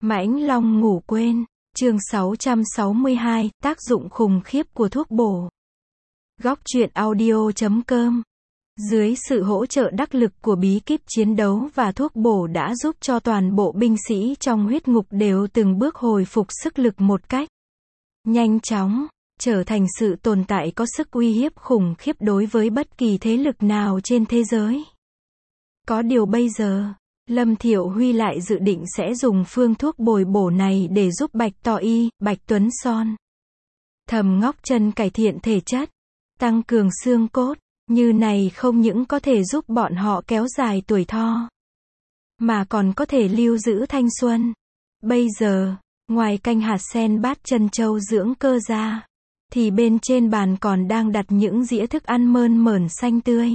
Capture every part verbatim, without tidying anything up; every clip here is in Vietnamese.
Mãnh Long ngủ quên, chương sáu trăm sáu mươi hai, tác dụng khủng khiếp của thuốc bổ. Góc truyện audio chấm com. Dưới sự hỗ trợ đắc lực của bí kíp chiến đấu và thuốc bổ đã giúp cho toàn bộ binh sĩ trong huyết ngục đều từng bước hồi phục sức lực một cách nhanh chóng, trở thành sự tồn tại có sức uy hiếp khủng khiếp đối với bất kỳ thế lực nào trên thế giới. Có điều bây giờ, Lâm Thiệu Huy lại dự định sẽ dùng phương thuốc bồi bổ này để giúp Bạch Tò Y, Bạch Tuấn Son, Thầm Ngóc Chân cải thiện thể chất, tăng cường xương cốt. Như này không những có thể giúp bọn họ kéo dài tuổi thọ, mà còn có thể lưu giữ thanh xuân. Bây giờ, ngoài canh hạt sen bát chân châu dưỡng cơ ra, thì bên trên bàn còn đang đặt những dĩa thức ăn mơn mởn xanh tươi,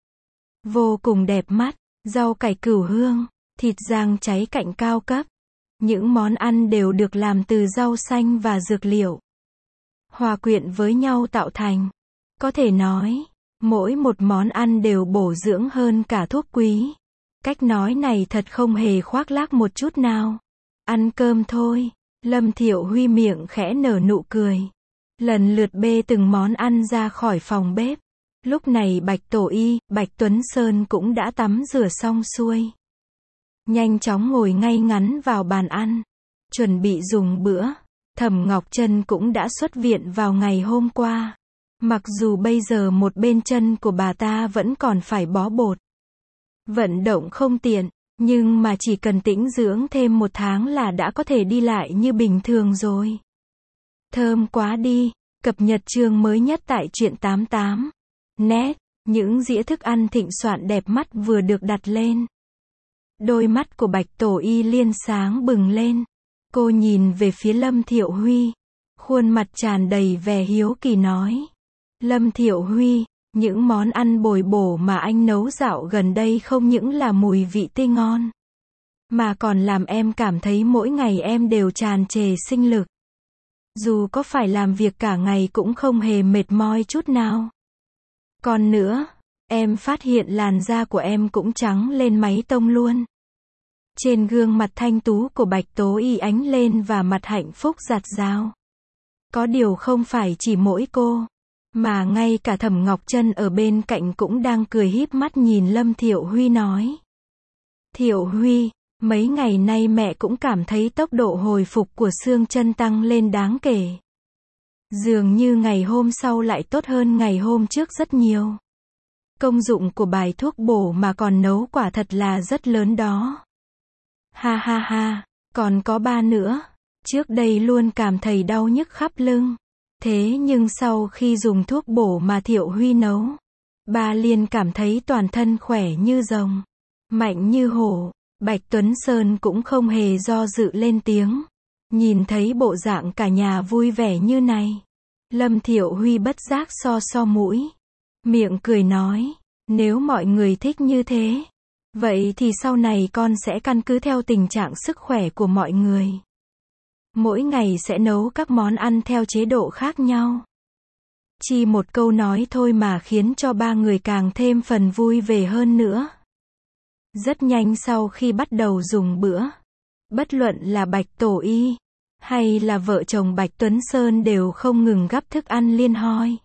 vô cùng đẹp mắt, rau cải cửu hương, thịt rang cháy cạnh cao cấp. Những món ăn đều được làm từ rau xanh và dược liệu, hòa quyện với nhau tạo thành. Có thể nói, mỗi một món ăn đều bổ dưỡng hơn cả thuốc quý. Cách nói này thật không hề khoác lác một chút nào. Ăn cơm thôi. Lâm Thiệu Huy miệng khẽ nở nụ cười, lần lượt bê từng món ăn ra khỏi phòng bếp. Lúc này Bạch Tổ Y, Bạch Tuấn Sơn cũng đã tắm rửa xong xuôi, nhanh chóng ngồi ngay ngắn vào bàn ăn, chuẩn bị dùng bữa. Thẩm Ngọc Chân cũng đã xuất viện vào ngày hôm qua. Mặc dù bây giờ một bên chân của bà ta vẫn còn phải bó bột, vận động không tiện, nhưng mà chỉ cần tĩnh dưỡng thêm một tháng là đã có thể đi lại như bình thường rồi. Thơm quá đi, cập nhật chương mới nhất tại truyện tám mươi tám net, những dĩa thức ăn thịnh soạn đẹp mắt vừa được đặt lên. Đôi mắt của Bạch Tổ Y liên sáng bừng lên. Cô nhìn về phía Lâm Thiệu Huy, khuôn mặt tràn đầy vẻ hiếu kỳ nói. Lâm Thiệu Huy, những món ăn bồi bổ mà anh nấu dạo gần đây không những là mùi vị tươi ngon, mà còn làm em cảm thấy mỗi ngày em đều tràn trề sinh lực. Dù có phải làm việc cả ngày cũng không hề mệt mỏi chút nào. Còn nữa, em phát hiện làn da của em cũng trắng lên mấy tông luôn. Trên gương mặt thanh tú của Bạch Tố Y ánh lên và mặt hạnh phúc rạt rào. Có điều không phải chỉ mỗi cô, mà ngay cả Thẩm Ngọc Chân ở bên cạnh cũng đang cười híp mắt nhìn Lâm Thiệu Huy nói. Thiệu Huy, mấy ngày nay mẹ cũng cảm thấy tốc độ hồi phục của xương chân tăng lên đáng kể. Dường như ngày hôm sau lại tốt hơn ngày hôm trước rất nhiều. Công dụng của bài thuốc bổ mà còn nấu quả thật là rất lớn đó. Ha ha ha, còn có ba nữa. Trước đây luôn cảm thấy đau nhức khắp lưng. Thế nhưng sau khi dùng thuốc bổ mà Thiệu Huy nấu, ba liền cảm thấy toàn thân khỏe như rồng, mạnh như hổ. Bạch Tuấn Sơn cũng không hề do dự lên tiếng. Nhìn thấy bộ dạng cả nhà vui vẻ như này, Lâm Thiệu Huy bất giác so so mũi, miệng cười nói, nếu mọi người thích như thế, vậy thì sau này con sẽ căn cứ theo tình trạng sức khỏe của mọi người, mỗi ngày sẽ nấu các món ăn theo chế độ khác nhau. Chỉ một câu nói thôi mà khiến cho ba người càng thêm phần vui vẻ hơn nữa. Rất nhanh sau khi bắt đầu dùng bữa, bất luận là Bạch Tổ Y, hay là vợ chồng Bạch Tuấn Sơn đều không ngừng gắp thức ăn liên hoi.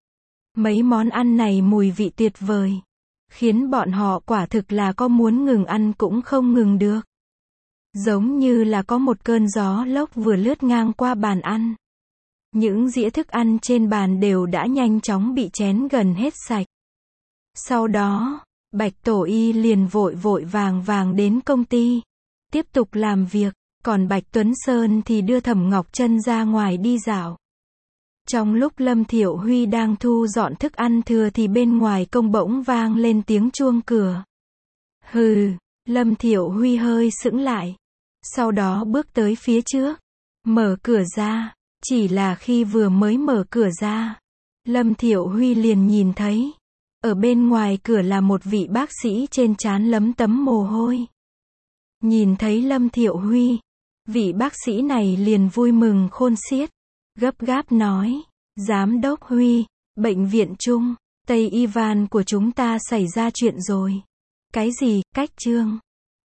Mấy món ăn này mùi vị tuyệt vời, khiến bọn họ quả thực là có muốn ngừng ăn cũng không ngừng được. Giống như là có một cơn gió lốc vừa lướt ngang qua bàn ăn. Những dĩa thức ăn trên bàn đều đã nhanh chóng bị chén gần hết sạch. Sau đó, Bạch Tổ Y liền vội vội vàng vàng đến công ty, tiếp tục làm việc, còn Bạch Tuấn Sơn thì đưa Thẩm Ngọc Chân ra ngoài đi dạo. Trong lúc Lâm Thiệu Huy đang thu dọn thức ăn thừa thì bên ngoài công bỗng vang lên tiếng chuông cửa. Hừ, Lâm Thiệu Huy hơi sững lại, sau đó bước tới phía trước, mở cửa ra. Chỉ là khi vừa mới mở cửa ra, Lâm Thiệu Huy liền nhìn thấy, ở bên ngoài cửa là một vị bác sĩ trên trán lấm tấm mồ hôi. Nhìn thấy Lâm Thiệu Huy, vị bác sĩ này liền vui mừng khôn xiết, gấp gáp nói, Giám đốc Huy, bệnh viện Trung, Tây Ivan của chúng ta xảy ra chuyện rồi. Cái gì, cách chương?